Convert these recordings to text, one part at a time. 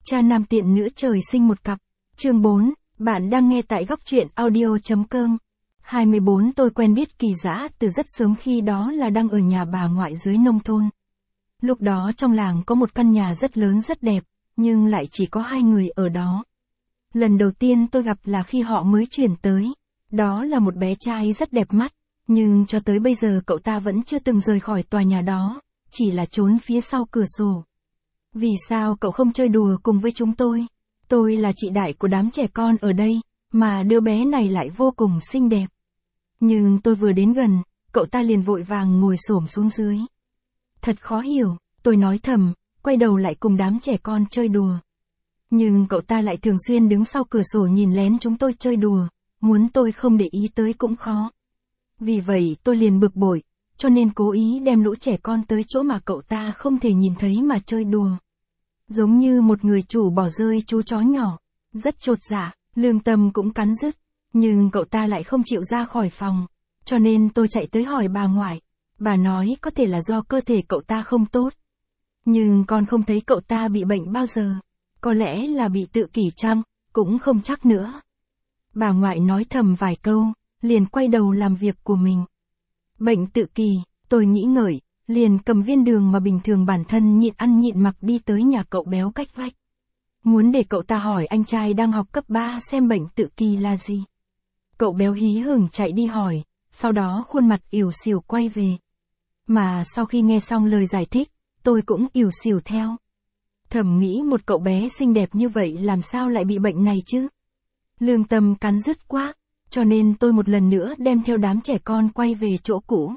Cha nam tiện nữ trời sinh một cặp. Chương 4, bạn đang nghe tại góc truyện audio.com. 24 Tôi quen biết Kỳ Dã từ rất sớm, khi đó là đang ở nhà bà ngoại dưới nông thôn. Lúc đó trong làng có một căn nhà rất lớn rất đẹp, nhưng lại chỉ có 2 người ở đó. Lần đầu tiên tôi gặp là khi họ mới chuyển tới. Đó là một bé trai rất đẹp mắt, nhưng cho tới bây giờ cậu ta vẫn chưa từng rời khỏi tòa nhà đó, chỉ là trốn phía sau cửa sổ. Vì sao cậu không chơi đùa cùng với chúng tôi? Tôi là chị đại của đám trẻ con ở đây, mà đứa bé này lại vô cùng xinh đẹp. Nhưng tôi vừa đến gần, cậu ta liền vội vàng ngồi xổm xuống dưới. Thật khó hiểu, tôi nói thầm, quay đầu lại cùng đám trẻ con chơi đùa. Nhưng cậu ta lại thường xuyên đứng sau cửa sổ nhìn lén chúng tôi chơi đùa, muốn tôi không để ý tới cũng khó. Vì vậy tôi liền bực bội, cho nên cố ý đem lũ trẻ con tới chỗ mà cậu ta không thể nhìn thấy mà chơi đùa. Giống như một người chủ bỏ rơi chú chó nhỏ, rất chột dạ, lương tâm cũng cắn rứt, nhưng cậu ta lại không chịu ra khỏi phòng, cho nên tôi chạy tới hỏi bà ngoại. Bà nói có thể là do cơ thể cậu ta không tốt. Nhưng con không thấy cậu ta bị bệnh bao giờ, có lẽ là bị tự kỷ chăng, cũng không chắc nữa. Bà ngoại nói thầm vài câu, liền quay đầu làm việc của mình. Bệnh tự kỷ, tôi nghĩ ngợi, liền cầm viên đường mà bình thường bản thân nhịn ăn nhịn mặc đi tới nhà cậu béo cách vách. Muốn để cậu ta hỏi anh trai đang học cấp 3 xem bệnh tự kỷ là gì. Cậu béo hí hửng chạy đi hỏi, sau đó khuôn mặt ỉu xìu quay về. Mà sau khi nghe xong lời giải thích, tôi cũng ỉu xìu theo. Thầm nghĩ một cậu bé xinh đẹp như vậy làm sao lại bị bệnh này chứ? Lương tâm cắn rứt quá, cho nên tôi một lần nữa đem theo đám trẻ con quay về chỗ cũ.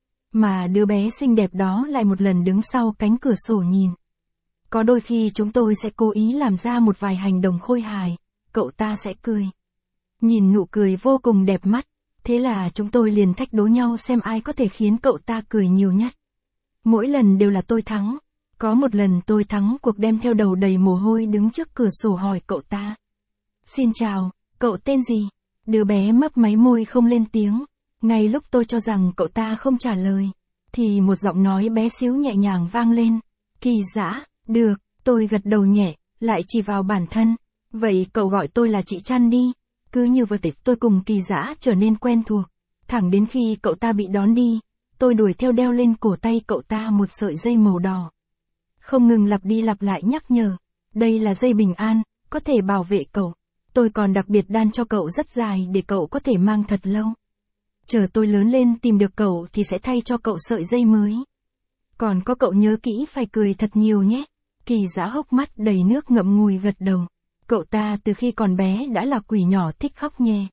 Mà đứa bé xinh đẹp đó lại một lần đứng sau cánh cửa sổ nhìn. Có đôi khi chúng tôi sẽ cố ý làm ra một vài hành động khôi hài, cậu ta sẽ cười. Nhìn nụ cười vô cùng đẹp mắt, thế là chúng tôi liền thách đố nhau xem ai có thể khiến cậu ta cười nhiều nhất. Mỗi lần đều là tôi thắng. Có một lần tôi thắng cuộc đem theo đầu đầy mồ hôi đứng trước cửa sổ hỏi cậu ta. Xin chào, cậu tên gì? Đứa bé mấp máy môi không lên tiếng. Ngay lúc tôi cho rằng cậu ta không trả lời, thì một giọng nói bé xíu nhẹ nhàng vang lên. Kỳ Dã, được, tôi gật đầu nhẹ, lại chỉ vào bản thân. Vậy cậu gọi tôi là chị Trăn đi. Cứ như vậy tôi cùng Kỳ Dã trở nên quen thuộc. Thẳng đến khi cậu ta bị đón đi, tôi đuổi theo đeo lên cổ tay cậu ta một sợi dây màu đỏ. Không ngừng lặp đi lặp lại nhắc nhở. Đây là dây bình an, có thể bảo vệ cậu. Tôi còn đặc biệt đan cho cậu rất dài để cậu có thể mang thật lâu. Chờ tôi lớn lên tìm được cậu thì sẽ thay cho cậu sợi dây mới. Còn có cậu nhớ kỹ phải cười thật nhiều nhé. Kỳ Dã hốc mắt đầy nước ngậm ngùi gật đầu. Cậu ta từ khi còn bé đã là quỷ nhỏ thích khóc nhè.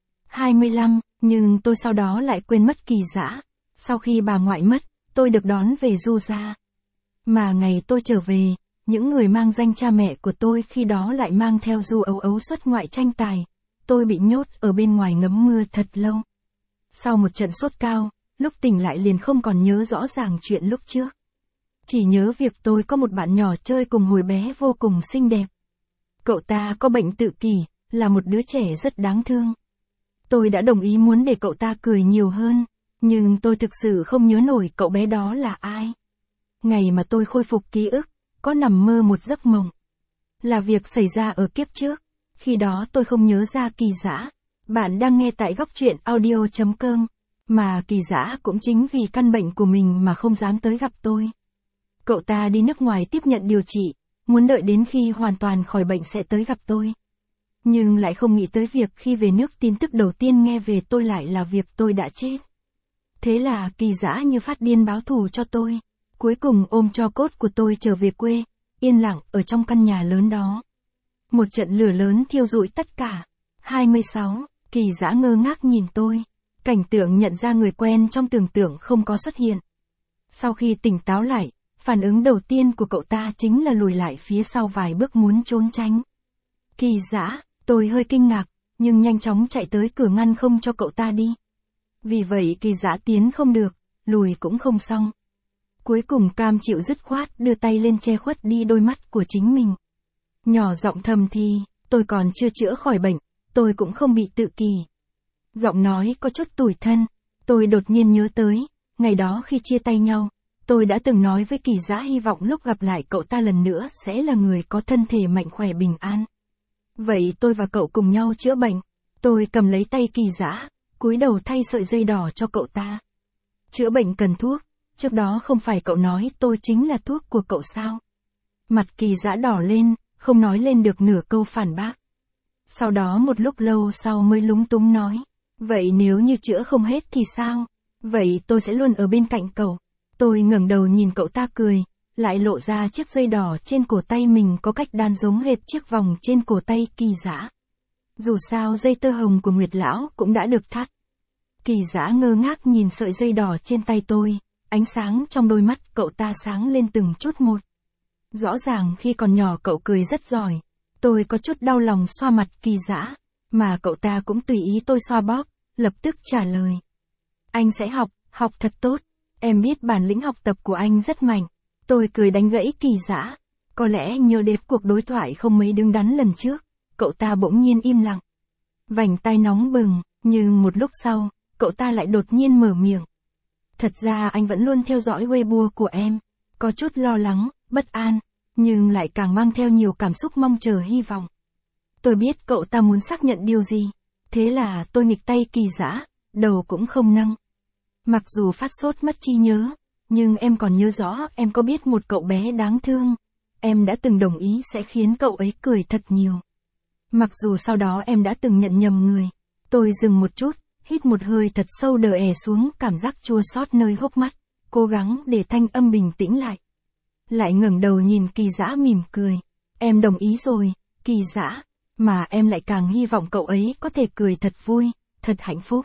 25, nhưng tôi sau đó lại quên mất Kỳ Dã. Sau khi bà ngoại mất, tôi được đón về Du gia. Mà ngày tôi trở về, những người mang danh cha mẹ của tôi khi đó lại mang theo Du Ấu Ấu xuất ngoại tranh tài. Tôi bị nhốt ở bên ngoài ngấm mưa thật lâu. Sau một trận sốt cao, lúc tỉnh lại liền không còn nhớ rõ ràng chuyện lúc trước. Chỉ nhớ việc tôi có một bạn nhỏ chơi cùng hồi bé vô cùng xinh đẹp. Cậu ta có bệnh tự kỷ, là một đứa trẻ rất đáng thương. Tôi đã đồng ý muốn để cậu ta cười nhiều hơn, nhưng tôi thực sự không nhớ nổi cậu bé đó là ai. Ngày mà tôi khôi phục ký ức, có nằm mơ một giấc mộng. Là việc xảy ra ở kiếp trước, khi đó tôi không nhớ ra Kỳ Dã. Bạn đang nghe tại góc truyện audio.com, mà Kỳ Dã cũng chính vì căn bệnh của mình mà không dám tới gặp tôi. Cậu ta đi nước ngoài tiếp nhận điều trị, muốn đợi đến khi hoàn toàn khỏi bệnh sẽ tới gặp tôi. Nhưng lại không nghĩ tới việc khi về nước tin tức đầu tiên nghe về tôi lại là việc tôi đã chết. Thế là Kỳ Dã như phát điên báo thù cho tôi. Cuối cùng ôm tro cốt của tôi trở về quê, yên lặng ở trong căn nhà lớn đó. Một trận lửa lớn thiêu rụi tất cả. 26, Kỳ Dã ngơ ngác nhìn tôi. Cảnh tượng nhận ra người quen trong tưởng tượng không có xuất hiện. Sau khi tỉnh táo lại, phản ứng đầu tiên của cậu ta chính là lùi lại phía sau vài bước muốn trốn tránh. Kỳ Dã, tôi hơi kinh ngạc, nhưng nhanh chóng chạy tới cửa ngăn không cho cậu ta đi. Vì vậy Kỳ Dã tiến không được, lùi cũng không xong. Cuối cùng cam chịu dứt khoát đưa tay lên che khuất đi đôi mắt của chính mình. Nhỏ giọng thầm thì, tôi còn chưa chữa khỏi bệnh, tôi cũng không bị tự kỷ. Giọng nói có chút tủi thân, tôi đột nhiên nhớ tới, ngày đó khi chia tay nhau, Tôi đã từng nói với Kỳ Dã hy vọng lúc gặp lại cậu ta lần nữa sẽ là người có thân thể mạnh khỏe bình an. Vậy tôi và cậu cùng nhau chữa bệnh. Tôi cầm lấy tay Kỳ Dã, cúi đầu thay sợi dây đỏ cho cậu ta. Chữa bệnh cần thuốc, trước đó không phải cậu nói tôi chính là thuốc của cậu sao? Mặt Kỳ Dã đỏ lên, không nói lên được nửa câu phản bác. Sau đó một lúc lâu sau mới lúng túng nói, vậy nếu như chữa không hết thì sao? Vậy tôi sẽ luôn ở bên cạnh cậu. Tôi ngẩng đầu nhìn cậu ta cười, lại lộ ra chiếc dây đỏ trên cổ tay mình có cách đan giống hệt chiếc vòng trên cổ tay Kỳ Dã. Dù sao dây tơ hồng của Nguyệt Lão cũng đã được thắt. Kỳ Dã ngơ ngác nhìn sợi dây đỏ trên tay tôi, ánh sáng trong đôi mắt cậu ta sáng lên từng chút một. Rõ ràng khi còn nhỏ cậu cười rất giỏi. Tôi có chút đau lòng xoa mặt Kỳ Dã, mà cậu ta cũng tùy ý tôi xoa bóp, lập tức trả lời. Anh sẽ học thật tốt. Em biết bản lĩnh học tập của anh rất mạnh. Tôi cười đánh gãy Kỳ Dã. Có lẽ nhớ đến cuộc đối thoại không mấy đứng đắn lần trước, cậu ta bỗng nhiên im lặng. Vành tai nóng bừng, nhưng một lúc sau, cậu ta lại đột nhiên mở miệng. Thật ra anh vẫn luôn theo dõi Weibo của em, có chút lo lắng, bất an, nhưng lại càng mang theo nhiều cảm xúc mong chờ hy vọng. Tôi biết cậu ta muốn xác nhận điều gì, thế là tôi nghịch tay Kỳ Dã, đầu cũng không nâng. Mặc dù phát sốt mất trí nhớ, nhưng em còn nhớ rõ em có biết một cậu bé đáng thương. Em đã từng đồng ý sẽ khiến cậu ấy cười thật nhiều. Mặc dù sau đó em đã từng nhận nhầm người. Tôi dừng một chút, hít một hơi thật sâu đờ ẻ xuống cảm giác chua xót nơi hốc mắt, cố gắng để thanh âm bình tĩnh lại. Lại ngẩng đầu nhìn Kỳ Dã mỉm cười. Em đồng ý rồi, Kỳ Dã, mà em lại càng hy vọng cậu ấy có thể cười thật vui, thật hạnh phúc.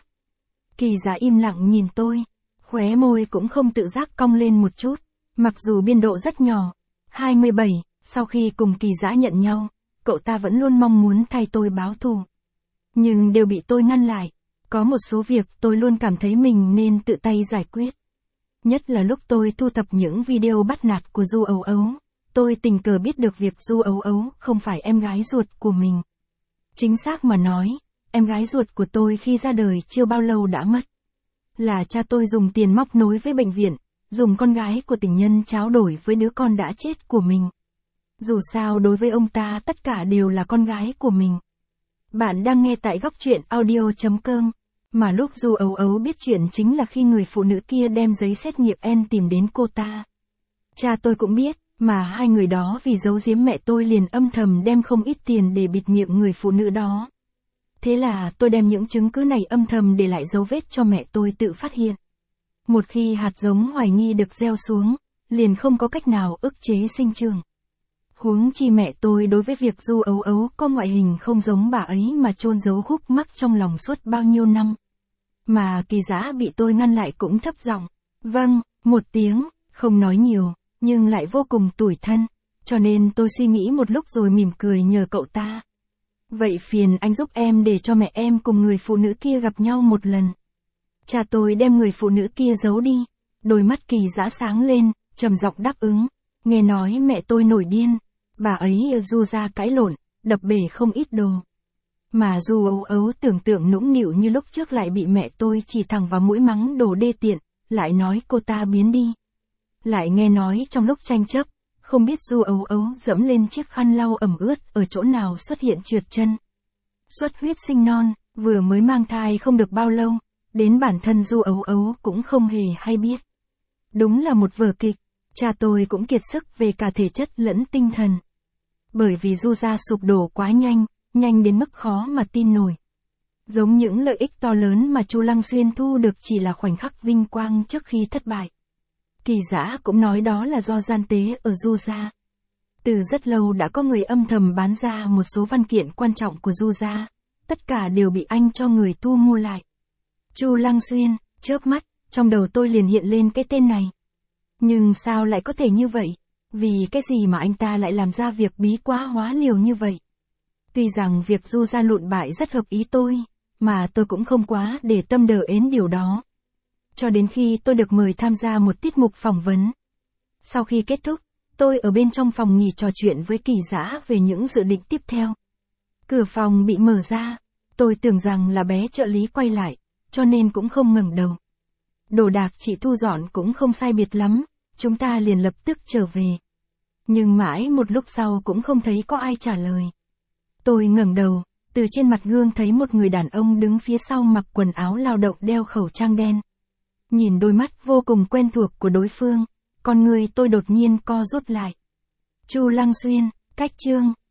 Kỳ Dã im lặng nhìn tôi, khóe môi cũng không tự giác cong lên một chút, mặc dù biên độ rất nhỏ. 27, sau khi cùng Kỳ Dã nhận nhau, cậu ta vẫn luôn mong muốn thay tôi báo thù. Nhưng đều bị tôi ngăn lại. Có một số việc tôi luôn cảm thấy mình nên tự tay giải quyết. Nhất là lúc tôi thu thập những video bắt nạt của Du Ấu Ấu, tôi tình cờ biết được việc Du Ấu Ấu không phải em gái ruột của mình. Chính xác mà nói, em gái ruột của tôi khi ra đời chưa bao lâu đã mất. Là cha tôi dùng tiền móc nối với bệnh viện, dùng con gái của tình nhân tráo đổi với đứa con đã chết của mình. Dù sao đối với ông ta tất cả đều là con gái của mình. Bạn đang nghe tại góc truyện audio.com. Mà lúc Du Ấu Ấu biết chuyện chính là khi người phụ nữ kia đem giấy xét nghiệm N tìm đến cô ta. Cha tôi cũng biết, mà hai người đó vì giấu giếm mẹ tôi liền âm thầm đem không ít tiền để bịt miệng người phụ nữ đó. Thế là tôi đem những chứng cứ này âm thầm để lại dấu vết cho mẹ tôi tự phát hiện. Một khi hạt giống hoài nghi được gieo xuống, liền không có cách nào ức chế sinh trưởng. Huống chi mẹ tôi đối với việc Du Ấu Ấu có ngoại hình không giống bà ấy mà chôn giấu khúc mắc trong lòng suốt bao nhiêu năm. Mà Kỳ Dã bị tôi ngăn lại cũng thấp giọng. Vâng, một tiếng, không nói nhiều, nhưng lại vô cùng tủi thân. Cho nên tôi suy nghĩ một lúc rồi mỉm cười nhờ cậu ta. Vậy phiền anh giúp em để cho mẹ em cùng người phụ nữ kia gặp nhau một lần. Cha tôi đem người phụ nữ kia giấu đi. Đôi mắt Kỳ Dã sáng lên, trầm giọng đáp ứng. Nghe nói mẹ tôi nổi điên. Bà ấy Du ra cãi lộn, đập bể không ít đồ. Mà Du Ấu Ấu tưởng tượng nũng nịu như lúc trước lại bị mẹ tôi chỉ thẳng vào mũi mắng đồ đê tiện, lại nói cô ta biến đi. Lại nghe nói trong lúc tranh chấp, không biết Du Ấu Ấu dẫm lên chiếc khăn lau ẩm ướt ở chỗ nào xuất hiện trượt chân. Xuất huyết sinh non, vừa mới mang thai không được bao lâu, đến bản thân Du Ấu Ấu cũng không hề hay biết. Đúng là một vở kịch, cha tôi cũng kiệt sức về cả thể chất lẫn tinh thần. Bởi vì Du gia sụp đổ quá nhanh, nhanh đến mức khó mà tin nổi. Giống những lợi ích to lớn mà Chu Lăng Xuyên thu được chỉ là khoảnh khắc vinh quang trước khi thất bại. Kỳ Dã cũng nói đó là do gian tế ở Du gia. Từ rất lâu đã có người âm thầm bán ra một số văn kiện quan trọng của Du gia, tất cả đều bị anh cho người thu mua lại. Chu Lăng Xuyên, chớp mắt, trong đầu tôi liền hiện lên cái tên này. Nhưng sao lại có thể như vậy? Vì cái gì mà anh ta lại làm ra việc bí quá hóa liều như vậy? Tuy rằng việc Du gia lụn bại rất hợp ý tôi, mà tôi cũng không quá để tâm đờ ến điều đó. Cho đến khi tôi được mời tham gia một tiết mục phỏng vấn. Sau khi kết thúc, tôi ở bên trong phòng nghỉ trò chuyện với Kỳ Dã về những dự định tiếp theo. Cửa phòng bị mở ra, tôi tưởng rằng là bé trợ lý quay lại, cho nên cũng không ngẩng đầu. Đồ đạc chị thu dọn cũng không sai biệt lắm, chúng ta liền lập tức trở về. Nhưng mãi một lúc sau cũng không thấy có ai trả lời. Tôi ngẩng đầu, từ trên mặt gương thấy một người đàn ông đứng phía sau mặc quần áo lao động đeo khẩu trang đen. Nhìn đôi mắt vô cùng quen thuộc của đối phương, con người tôi đột nhiên co rút lại. Chu Lăng Xuyên, cách chương